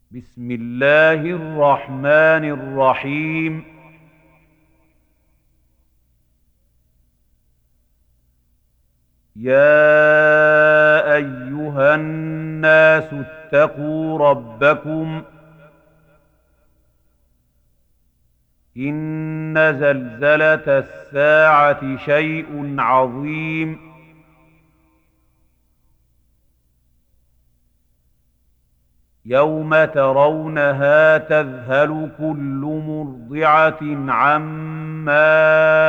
بسم الله الرحمن الرحيم. يا أيها الناس اتقوا ربكم. إن زلزلة الساعة شيء عظيم. يوم ترونها تذهل كل مرضعة عما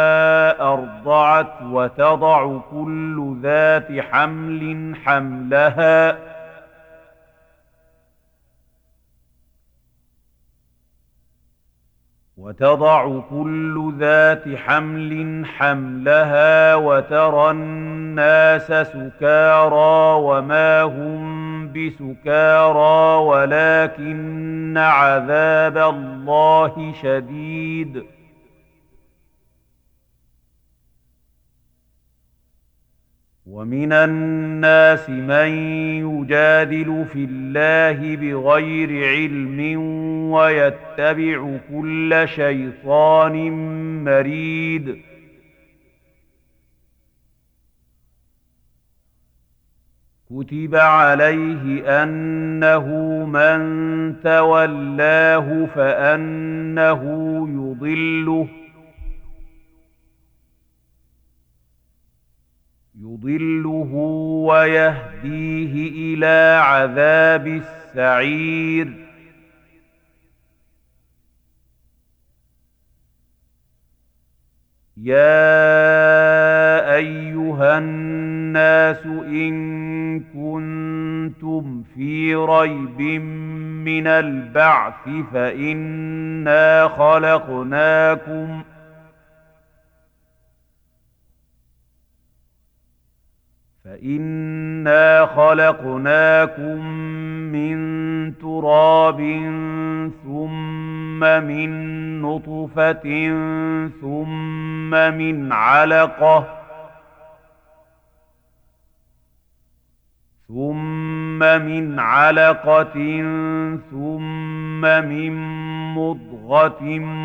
أرضعت وتضع كل ذات حمل حملها وترى الناس سكارى وما هم بسكارى ولكن عذاب الله شديد. ومن الناس من يجادل في الله بغير علم ويتبع كل شيطان مريد. كتب عليه أنه من تولاه فأنه يضله ويهديه إلى عذاب السعير. يا أيها الناس إن كنتم في ريب من البعث فإنا خلقناكم من تراب ثم من نطفة ثم من علقة ثم من مضغة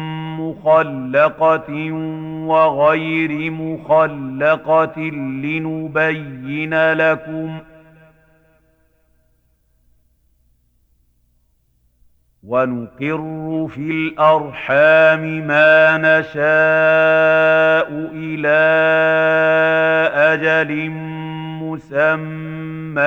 مخلقة وغير مخلقة لنبين لكم. ونقر في الأرحام ما نشاء إلى أجل مسمى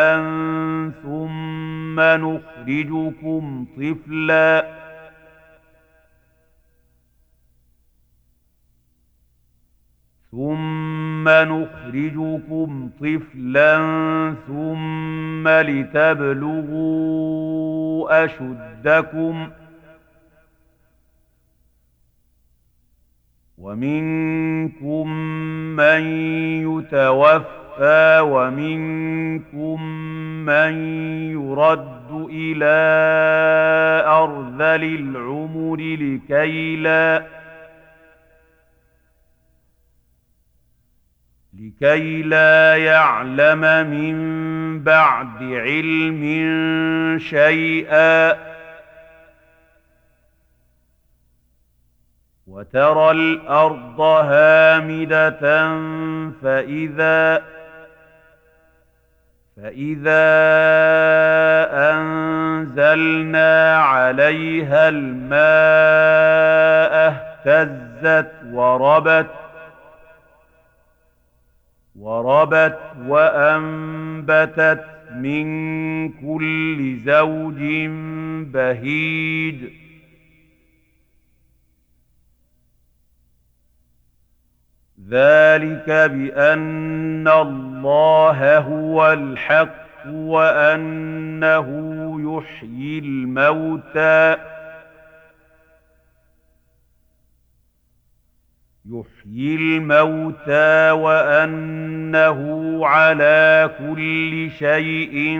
ثم نخرجكم طفلا ثم لتبلغوا أشدكم. ومنكم من يتوفى ومنكم من يرد إلى أرذل العمر لكي لا يعلم من بعد علم شيئا. وترى الأرض هامدة فإذا أنزلنا عليها الماء اهتزت وربت وأنبتت من كل زوج بهيج. ذلك بأن الله هو الحق وأنه يحيي الموتى وأنه على كل شيء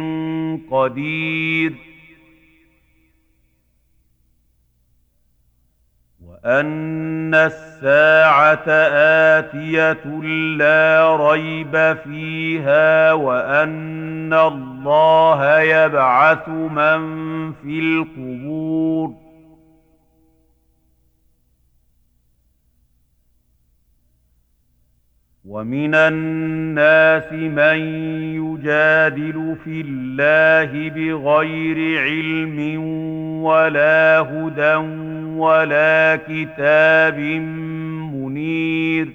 قدير. وأن الساعة آتية لا ريب فيها وأن الله يبعث من في القبور ومن الناس من يجادل في الله بغير علم ولا هدى ولا كتاب منير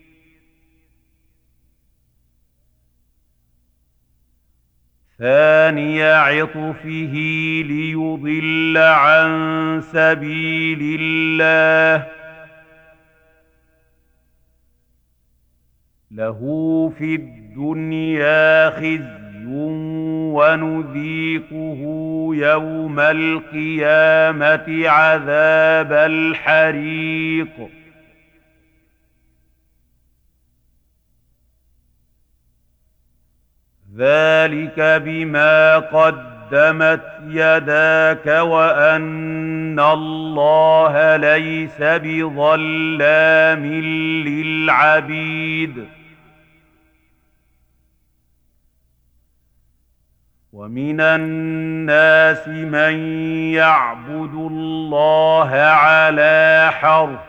ثاني عطفه ليضل عن سبيل الله له في الدنيا خزي ونذيقه يوم القيامة عذاب الحريق ذلك بما قدمت يداك وأن الله ليس بظلام للعبيد ومن الناس من يعبد الله على حرف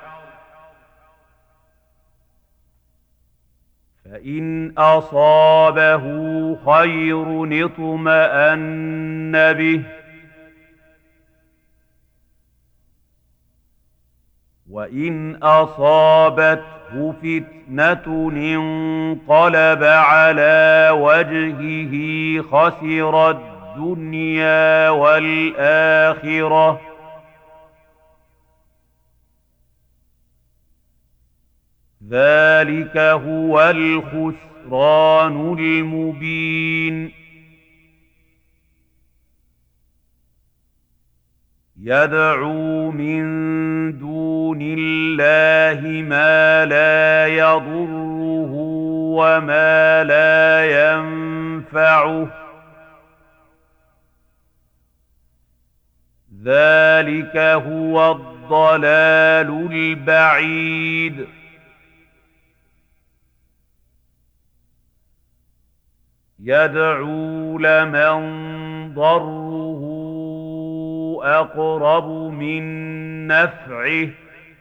فإن أصابه خير اطمأن به وإن أصابته فتنة انقلب على وجهه خسر الدنيا والآخرة ذلك هو الخسران المبين يدعو من دون الله ما لا يضره وما لا ينفعه ذلك هو الضلال البعيد يدعو لمن ضره أقرب من نفعه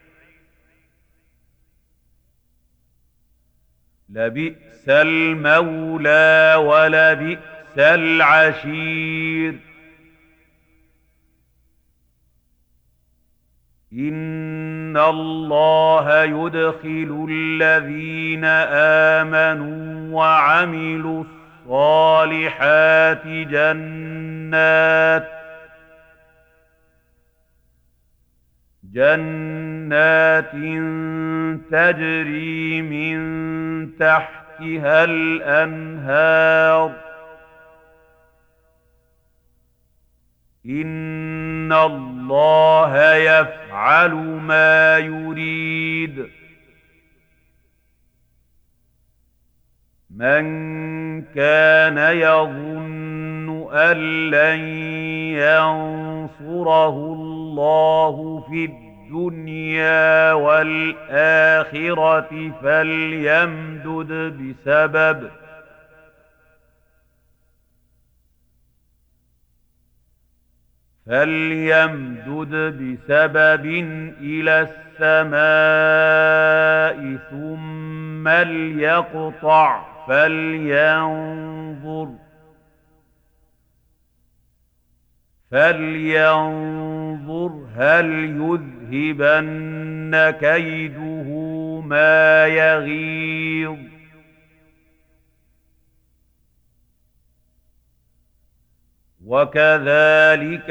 لبئس المولى ولبئس العشير إن الله يدخل الذين آمنوا وعملوا الصالحات جنات تجري من تحتها الأنهار إن الله يفعل ما يريد من كان يظن أن لن ينصره الله في الدنيا والآخرة فليمدد بسبب إلى السماء ثم ليقطع فلينظر هل يذهبن كيده ما يغيظ وكذلك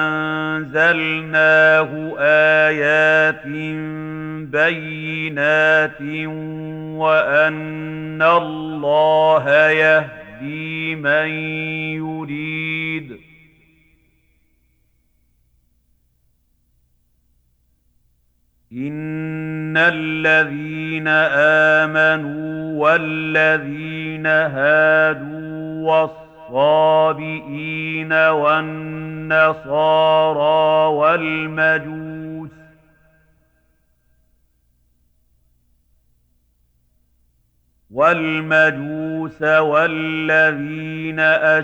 أنزلناه آيات بينات وأن الله يهدي من يريد إن الذين آمنوا والذين هادوا والصابئين والنصارى والمجوس والمجوس والذين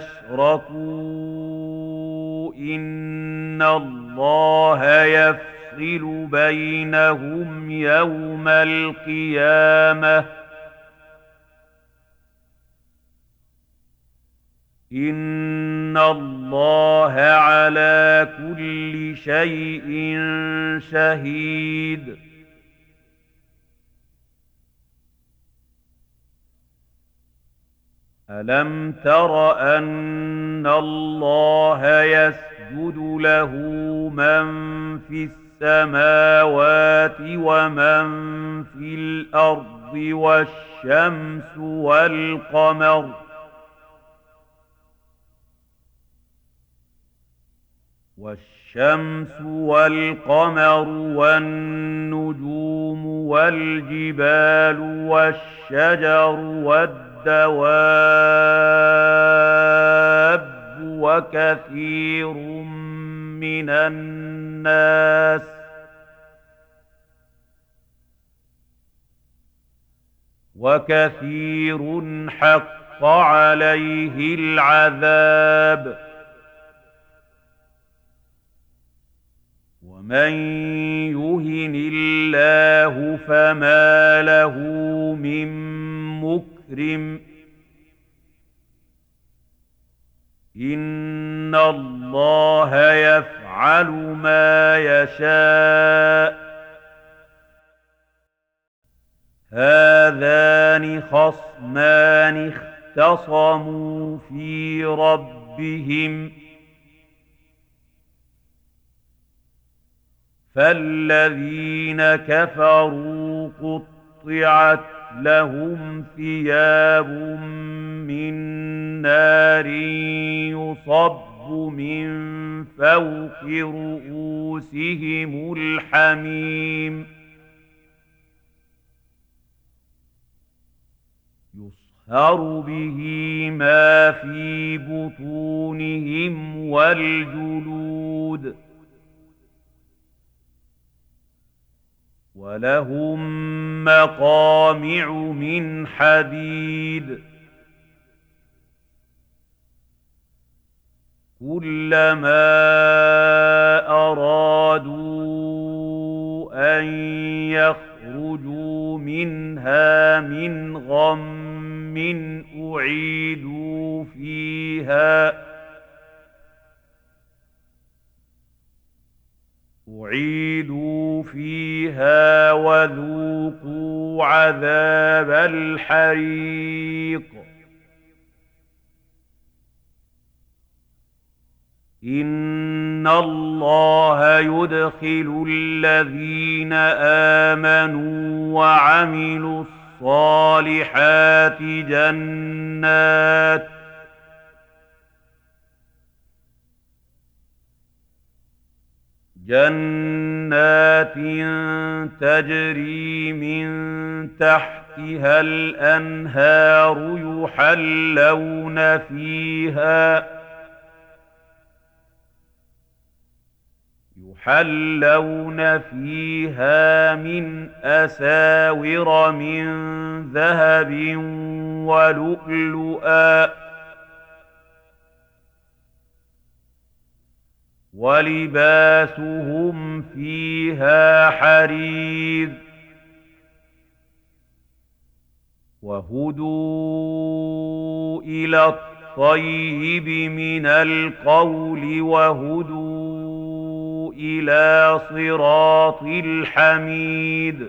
أشركوا إن الله يفصل بينهم يوم القيامة إن الله على كل شيء شهيد ألم تر أن الله يسجد له من في السماوات ومن في الأرض والشمس والقمر والنجوم والجبال والشجر والدواب وكثير حق عليه العذاب ومن يهن الله فما له من مكرم إن الله يفعل ما يشاء هذان خصمان اختصموا في ربهم فالذين كفروا قطعت لهم ثياب من نار يصب من فوق رؤوسهم الحميم يصهر به ما في بطونهم والجلود ولهم مقامع من حديد كلما أرادوا أن يخرجوا منها من غم أعيدوا فيها وذوقوا عذاب الحريق إن الله يدخل الذين آمنوا وعملوا الصالحات جنات تجري من تحتها الأنهار يحلون فيها من أساور من ذهب ولؤلؤا ولباسهم فيها حرير وهدوا إلى الطيب من القول وهدوا إلى صراط الحميد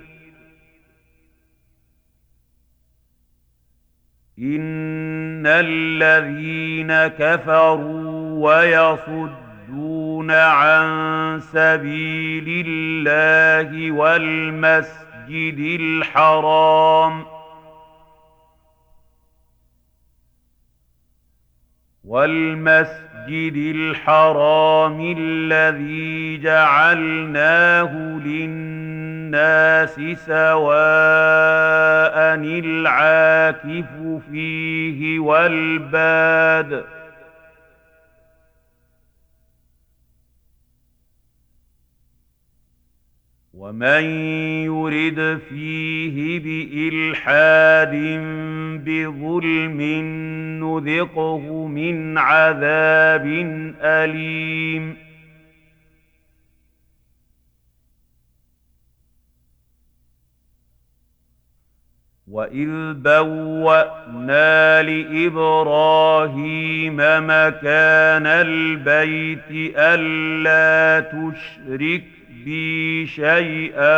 إن الذين كفروا ويصدون عن سبيل الله والمسجد الحرام الذي جعلناه للناس سواء العاكف فيه والباد ومن يرد فيه بإلحاد بظلم نذقه من عذاب أليم. وإذ بوأنا لإبراهيم مكان البيت ألا تشرك بي شيئا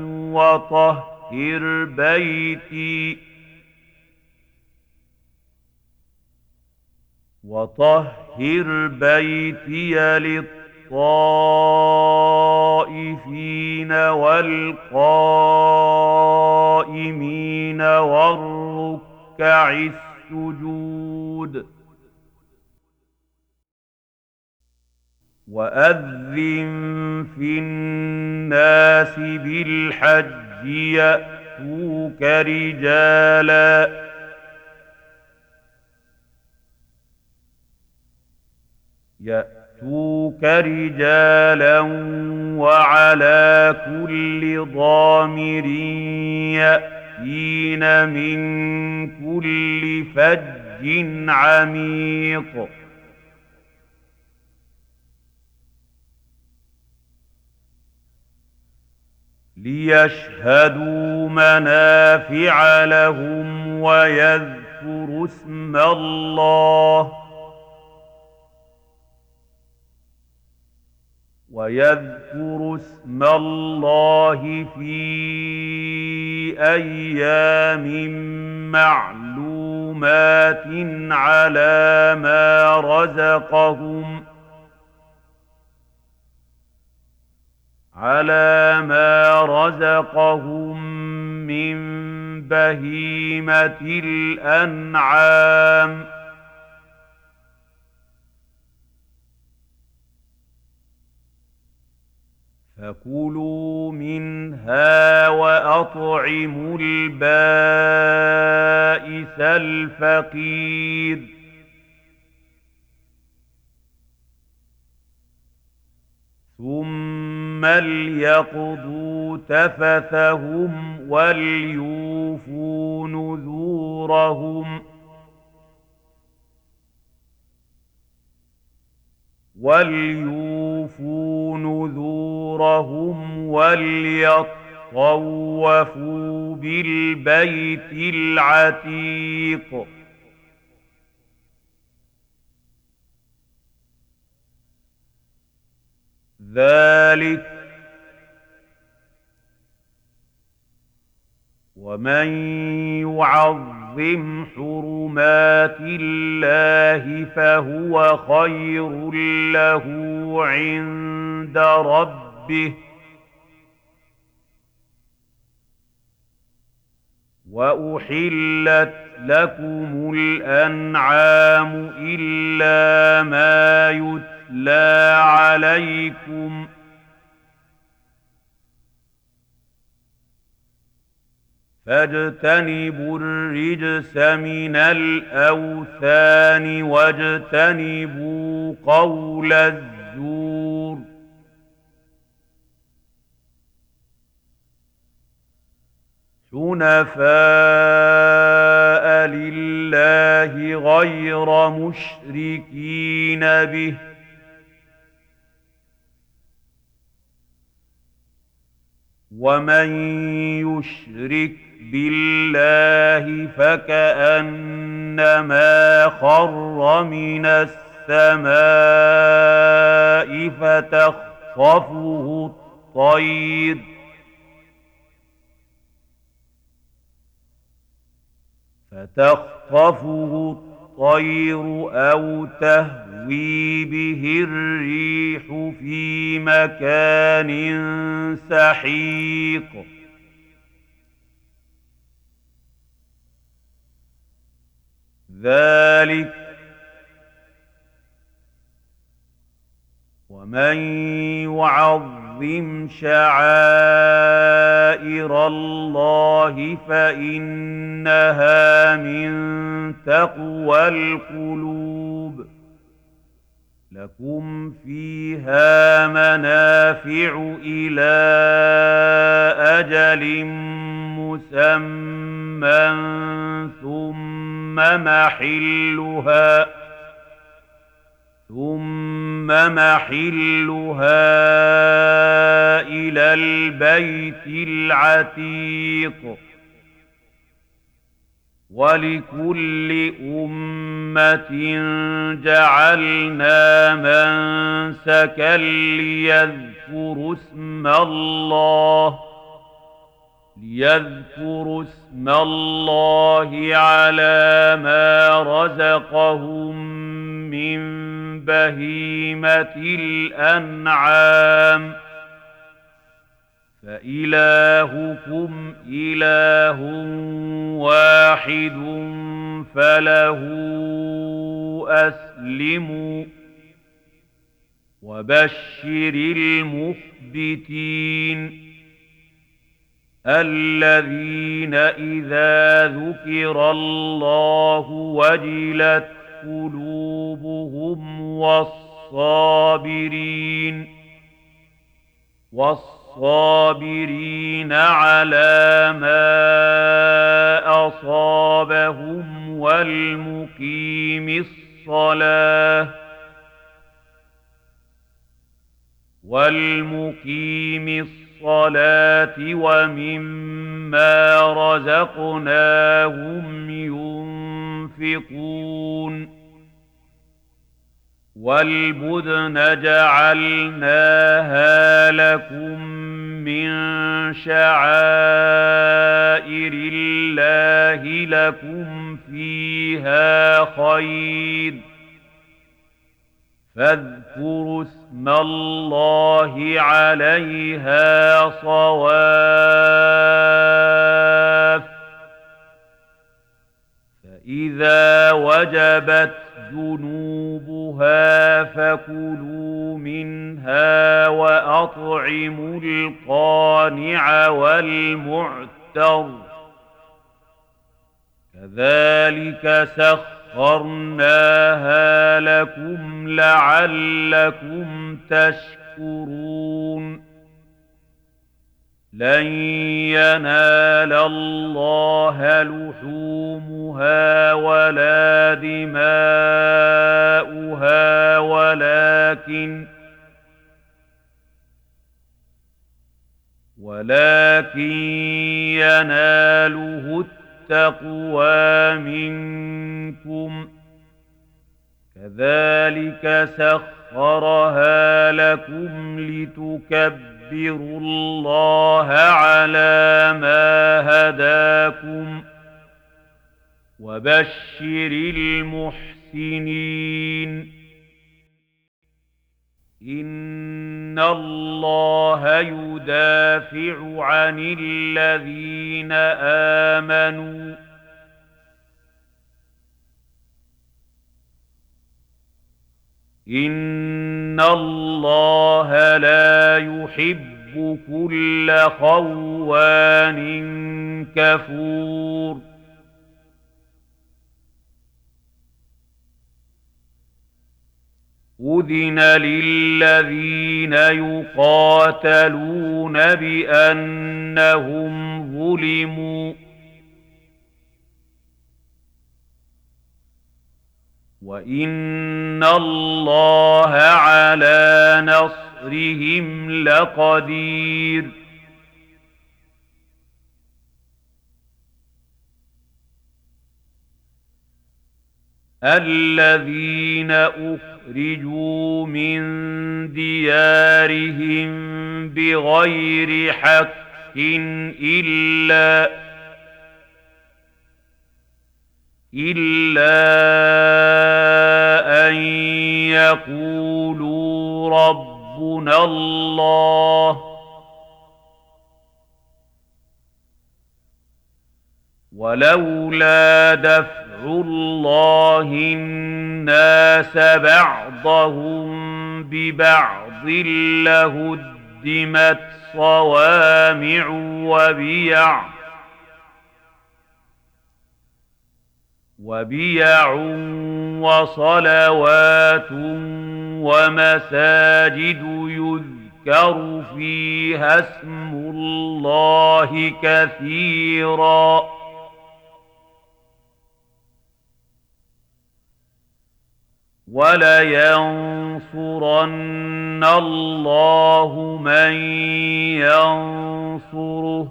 وطهر بيتي للطائفين والقائمين والركع السجود. وأذن في الناس بالحج يأتوك رجالا وعلى كل ضامر يأتين من كل فج عميق. ليشهدوا منافع لهم ويذكروا اسم الله في أيام معلومات على ما رزقهم من بهيمة الأنعام. فكلوا منها وأطعموا البائس الفقير. ثم ليقضوا تفثهم وليوفوا نذورهم وليطوفوا بالبيت العتيق. ذلك ومن يعظم حرمات الله فهو خير له عند ربه. وأحلت لكم الأنعام إلا ما يتلى عليكم فاجتنبوا الرجس من الأوثان واجتنبوا قول الزور. حنفاء لله غير مشركين به ومن يشرك بالله فكأنما خر من السماء فتخطفه الطير أو تهوي به الريح في مكان سحيق. ذلك ومن يعظم شعائر الله فإنها من تقوى القلوب. لكم فيها منافع إلى أجل مسمى ثم محلها إلى البيت العتيق. ولكل أمة جعلنا منسكا ليذكروا اسم الله على ما رزقهم من بهيمة الأنعام. فإلهكم إله واحد فله أسلموا. وبشر المخبتين الذين إذا ذكر الله وجلت قلوبهم والصابرين على ما أصابهم والمقيم الصلاة ومما رزقناهم ينفقون. والبدن جعلناها لكم من شعائر الله لكم فيها خير فاذكروا اسم الله عليها صواف. فإذا وجبت جنوبها فكلوا منها وأطعموا القانع والمعتر كذلك سخرناها لكم لعلكم تشكرون. لن ينال الله لحومها ولا دماؤها ولكن يناله التقوى منكم. كذلك سخرها لكم لتكبروا الله على ما هداكم وبشر المحسنين. إن الله يدافع عن الذين آمنوا إن الله لا يحب كل خوان كفور. أذن للذين يقاتلون بأنهم ظلموا وإن الله على نصرهم لقدير. الذين أخرجوا من ديارهم بغير حق إلا أن يقولوا ربنا الله ولولا دفع الله الناس بعضهم ببعض لهدمت صوامع وبيع وصلوات ومساجد يذكر فيها اسم الله كثيرا ولينصرن الله من ينصره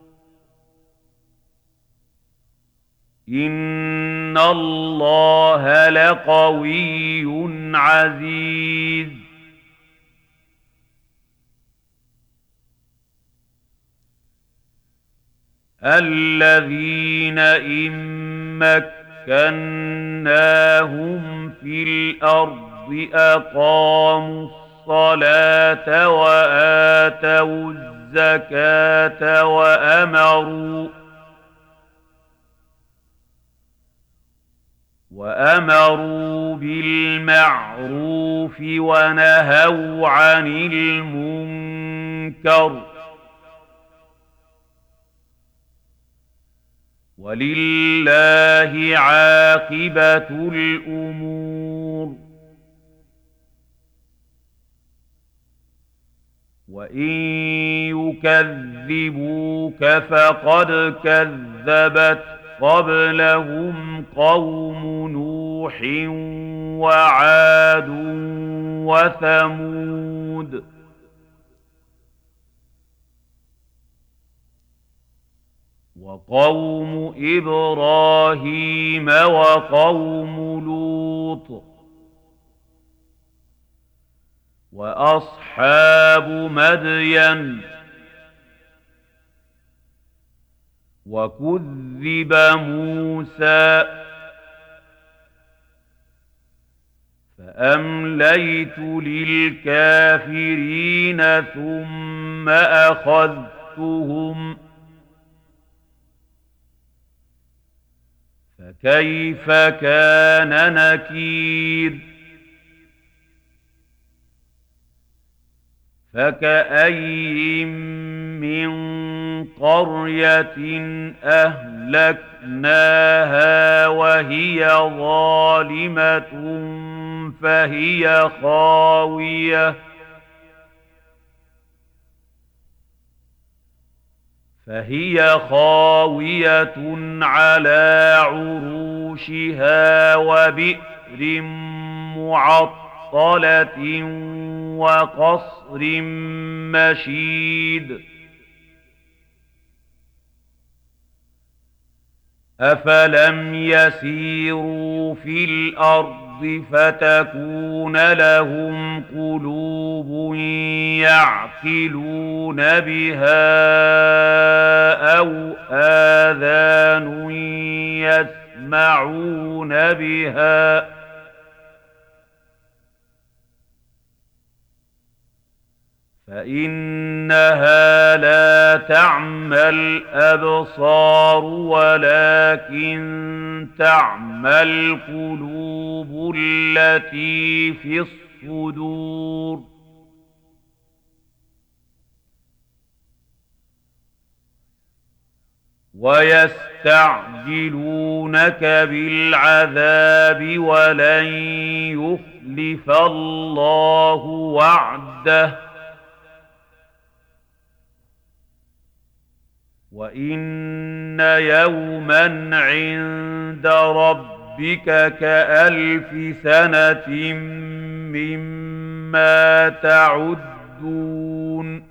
إن الله لقوي عزيز الذين إن مكناهم في الأرض أقاموا الصلاة وآتوا الزكاة وأمروا بالمعروف ونهوا عن المنكر ولله عاقبة الأمور وإن يكذبوك فقد كذبت قبلهم قوم نوح وعاد وثمود وقوم إبراهيم وقوم لوط وأصحاب مدين وكذب موسى فأمليت للكافرين ثم أخذتهم فكيف كان نكير فكأي من قرية أهلكناها وهي ظالمة فهي خاوية على عروشها وبئر معطلة وقصر مشيد أفلم يسيروا في الأرض فتكون لهم قلوب يعقلون بها أو آذان يسمعون بها فإنها لا تعمى الأبصار ولكن تعمى القلوب التي في الصدور ويستعجلونك بالعذاب ولن يخلف الله وعده وإن يوما عند ربك كألف سنة مما تعدون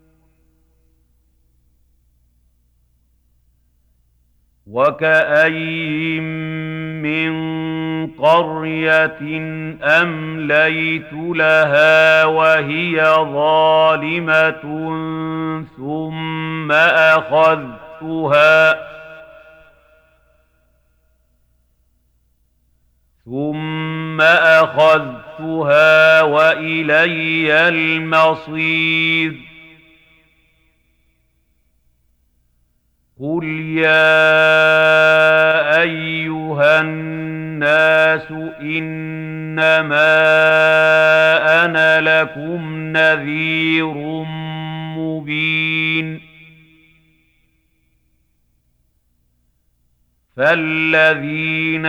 وكأي من قرية أمليت لها وهي ظالمة ثم أخذتها وإلي المصير قل يا أيها الناس إنما أنا لكم نذير مبين فالذين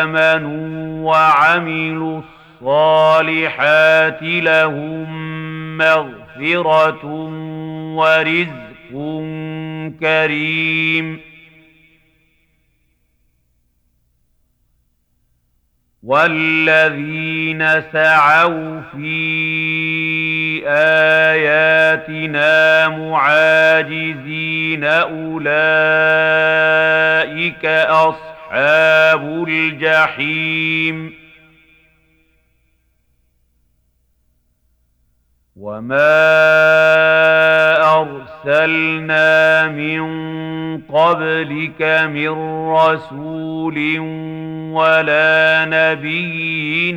آمنوا وعملوا الصالحات لهم مغفرة ورزق كريم. والذين سعوا في آياتنا معاجزين أولئك أصحاب الجحيم. وما أرسلنا من قبلك من رسول ولا نبي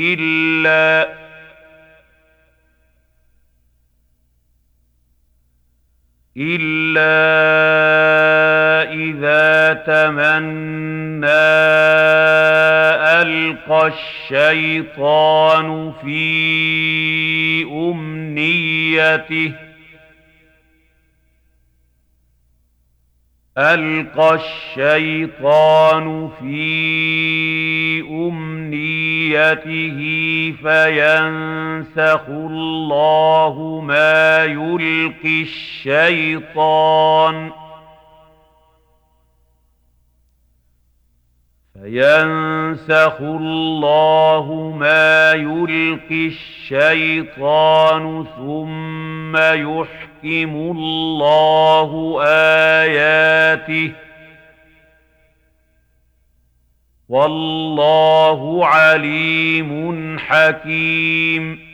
إلا إذا تمنى ألقى الشيطان في أمنيته فينسخ الله ما يلقي الشيطان ثم يحكم الله آياته والله عليم حكيم.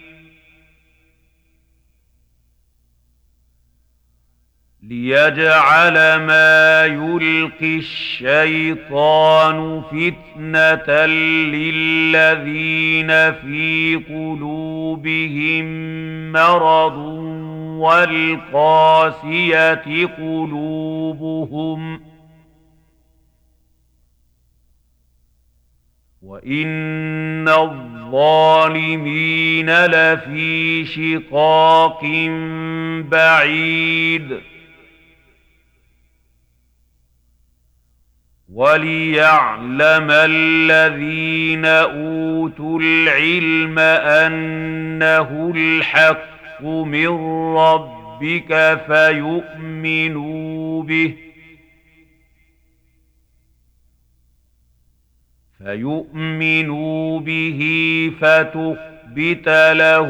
ليجعل ما يلقي الشيطان فتنة للذين في قلوبهم مرض والقاسية قلوبهم وإن الظالمين لفي شقاق بعيد. وليعلم الذين أوتوا العلم أنه الحق من ربك فيؤمنوا به فتخبت له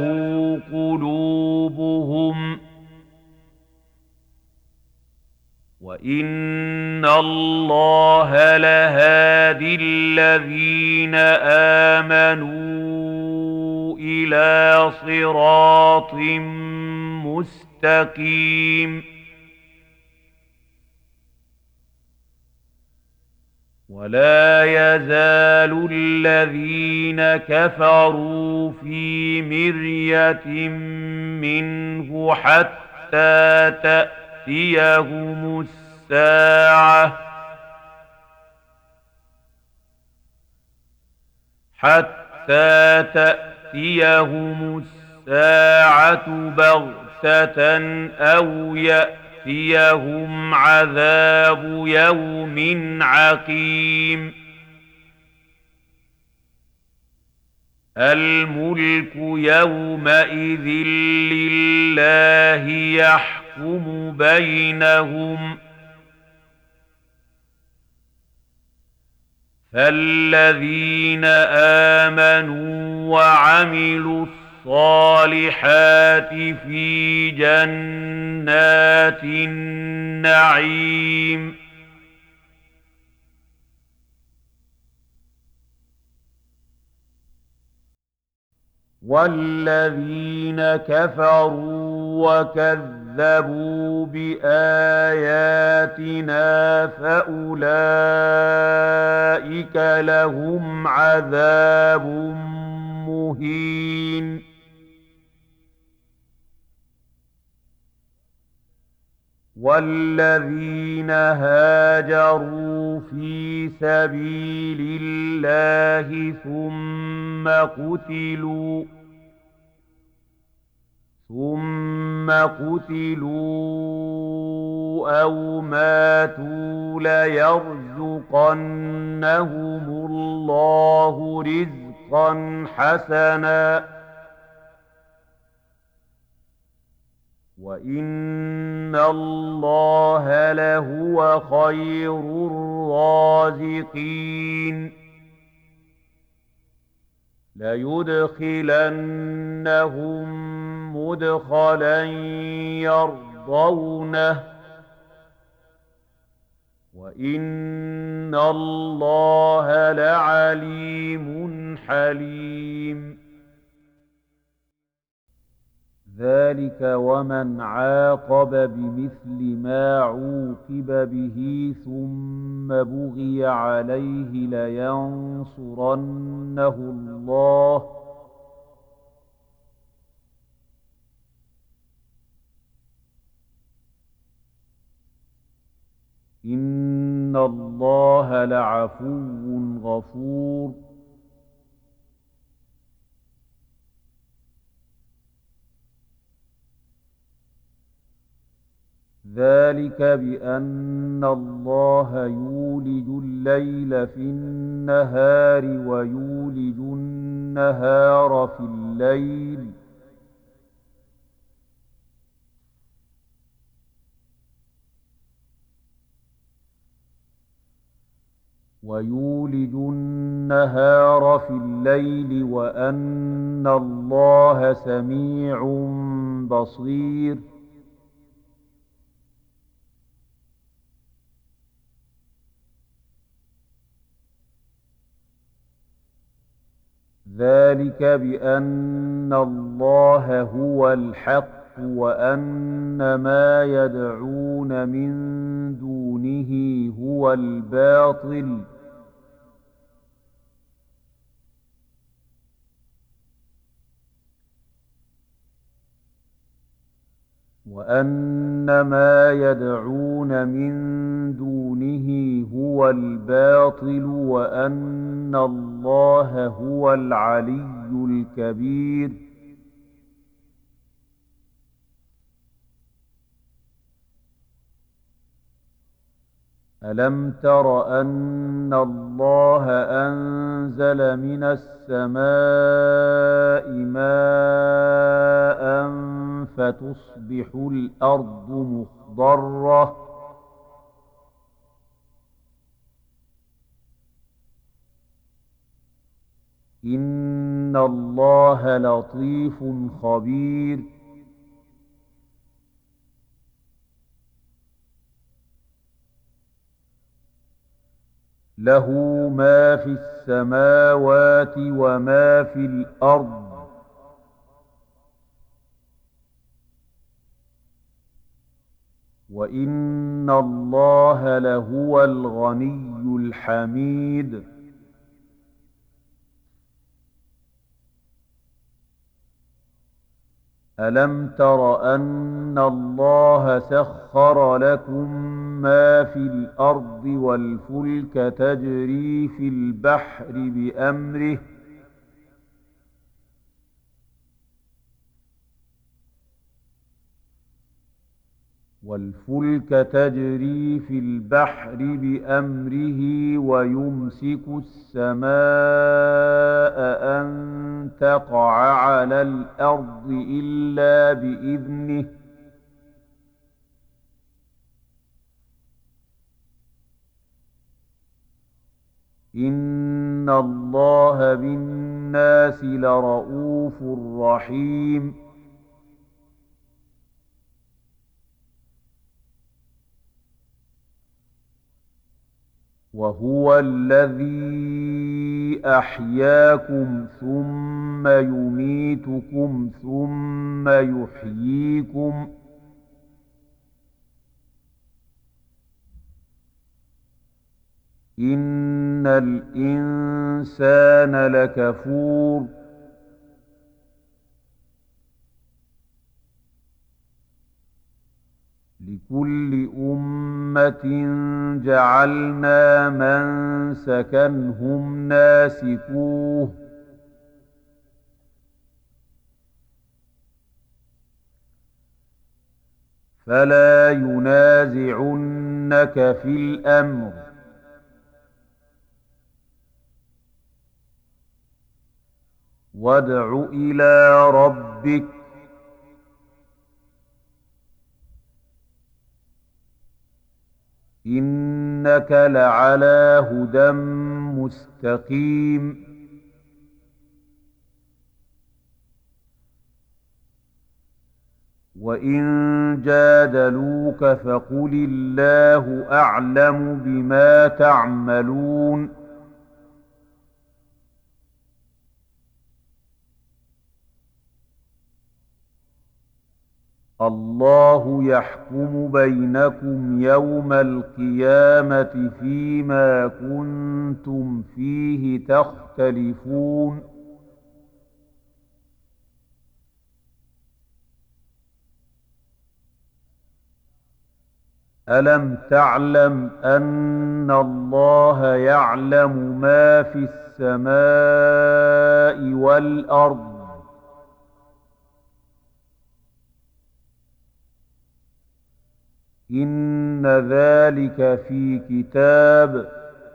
قلوبهم وإن الله لهادي الذين آمنوا إلى صراط مستقيم. ولا يزال الذين كفروا في مرية منه حتى تأتيهم الساعة بغتة أو يأتيهم عذاب يوم عقيم. الملك يومئذ لله يحكم بينهم فالذين آمنوا وعملوا الصالحات في جنات النعيم. والذين كفروا وكذبوا بآياتنا فأولئك لهم عذاب مهين. والذين هاجروا في سبيل الله ثم قتلوا أو ماتوا ليرزقنهم الله رزقا حسنا وإن الله لهو خير الرازقين ليدخلنهم مدخلا يرضونه وإن الله لعليم حليم ذلك ومن عاقب بمثل ما عوقب به ثم بغي عليه لينصرنه الله إن الله لعفو غفور ذلك بأن الله يولج الليل في النهار ويولج النهار في الليل وأن الله سميع بصير ذلك بأن الله هو الحق وأن ما يدعون من دونه هو الباطل وأن الله هو العلي الكبير ألم تر أن الله أنزل من السماء ماء فتصبح الأرض مخضرة إن الله لطيف خبير له ما في السماوات وما في الأرض وإن الله لهو الغني الحميد ألم تر أن الله سخر لكم ما في الأرض والفلك تجري في البحر بأمره ويمسك السماء أن تقع على الأرض إلا بإذنه إن الله بالناس لرءوف رحيم وهو الذي أحياكم ثم يميتكم ثم يحييكم إن الإنسان لكفور لكل أمة جعلنا منسكا هم ناسكوه فلا ينازعنك في الأمر وادع إلى ربك إنك لعلى هدى مستقيم. وإن جادلوك فقل الله أعلم بما تعملون. الله يحكم بينكم يوم القيامة فيما كنتم فيه تختلفون. ألم تعلم أن الله يعلم ما في السماء والأرض؟ إن ذلك في كتاب.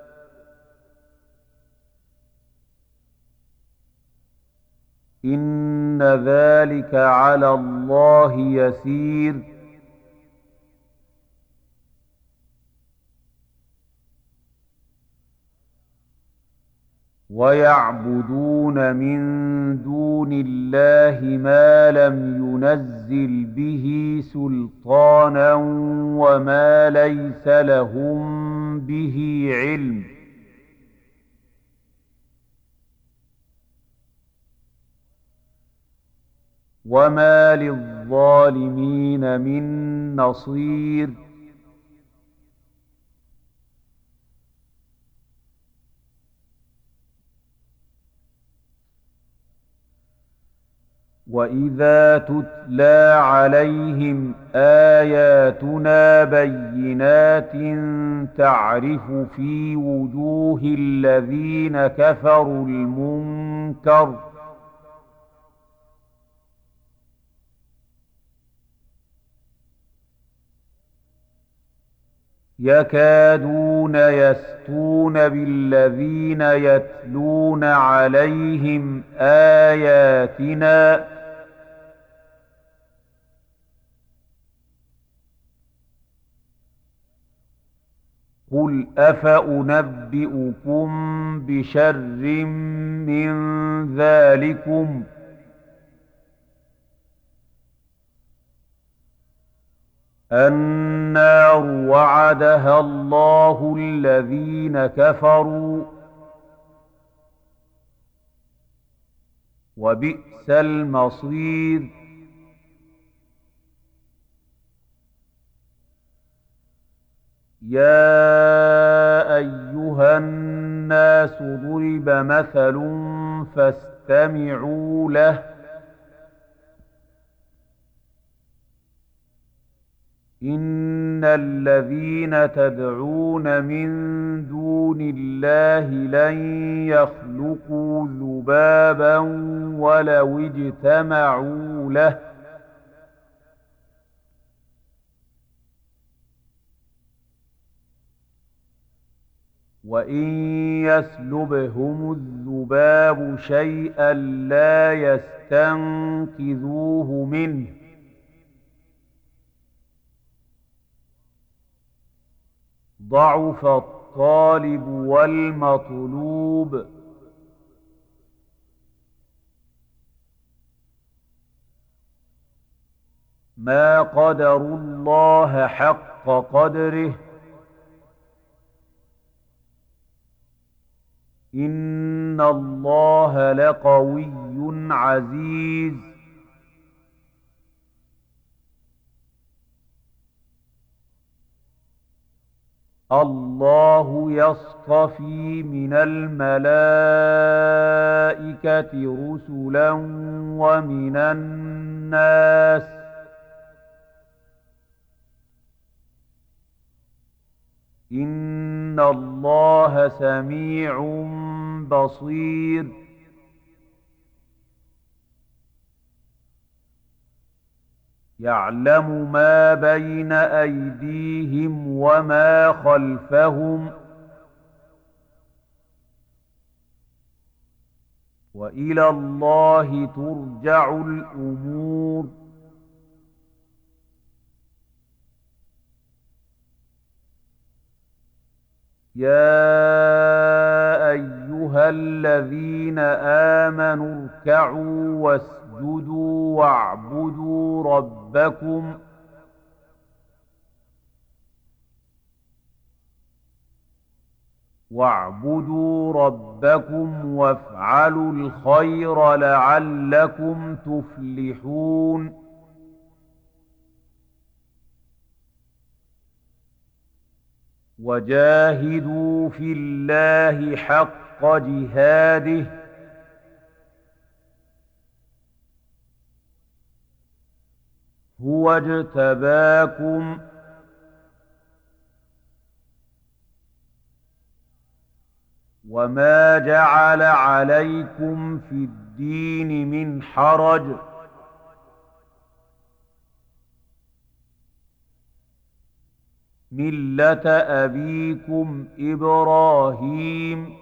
إن ذلك على الله يسير. ويعبدون من دون الله ما لم ينزل به سلطانا وما ليس لهم به علم. وما للظالمين من نصير. وإذا تتلى عليهم آياتنا بينات تعرف في وجوه الذين كفروا المنكر. يكادون يسطون بالذين يتلون عليهم آياتنا. قل أفأنبئكم بشر من ذلكم؟ النار وعدها الله الذين كفروا وبئس المصير. يا أيها الناس ضرب مثل فاستمعوا له. إن الذين تدعون من دون الله لن يخلقوا ذبابا ولو اجتمعوا له. وإن يسلبهم الذباب شيئا لا يستنقذوه منه. ضعف الطالب والمطلوب. ما قدروا الله حق قدره. إن الله لقوي عزيز. الله يصطفي من الملائكة رسلا ومن الناس. إن الله سميع بصير. يعلم ما بين أيديهم وما خلفهم وإلى الله ترجع الأمور. يا أيها الذين آمنوا اركعوا واسجدوا واعبدوا ربكم وافعلوا الخير لعلكم تفلحون وجاهدوا في الله حق جهاده هو اجتباكم وما جعل عليكم في الدين من حرج ملة أبيكم إبراهيم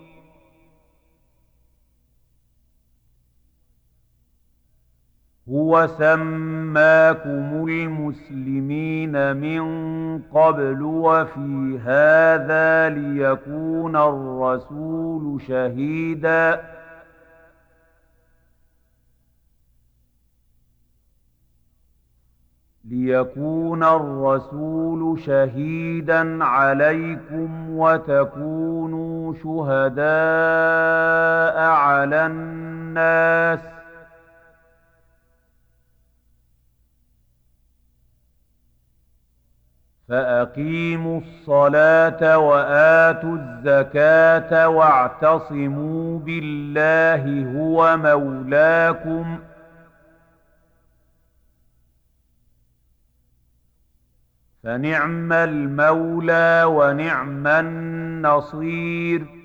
هو سماكم المسلمين من قبل وفي هذا ليكون الرسول شهيدا عليكم وتكونوا شهداء على الناس فأقيموا الصلاة وآتوا الزكاة واعتصموا بالله هو مولاكم فنعم المولى ونعم النصير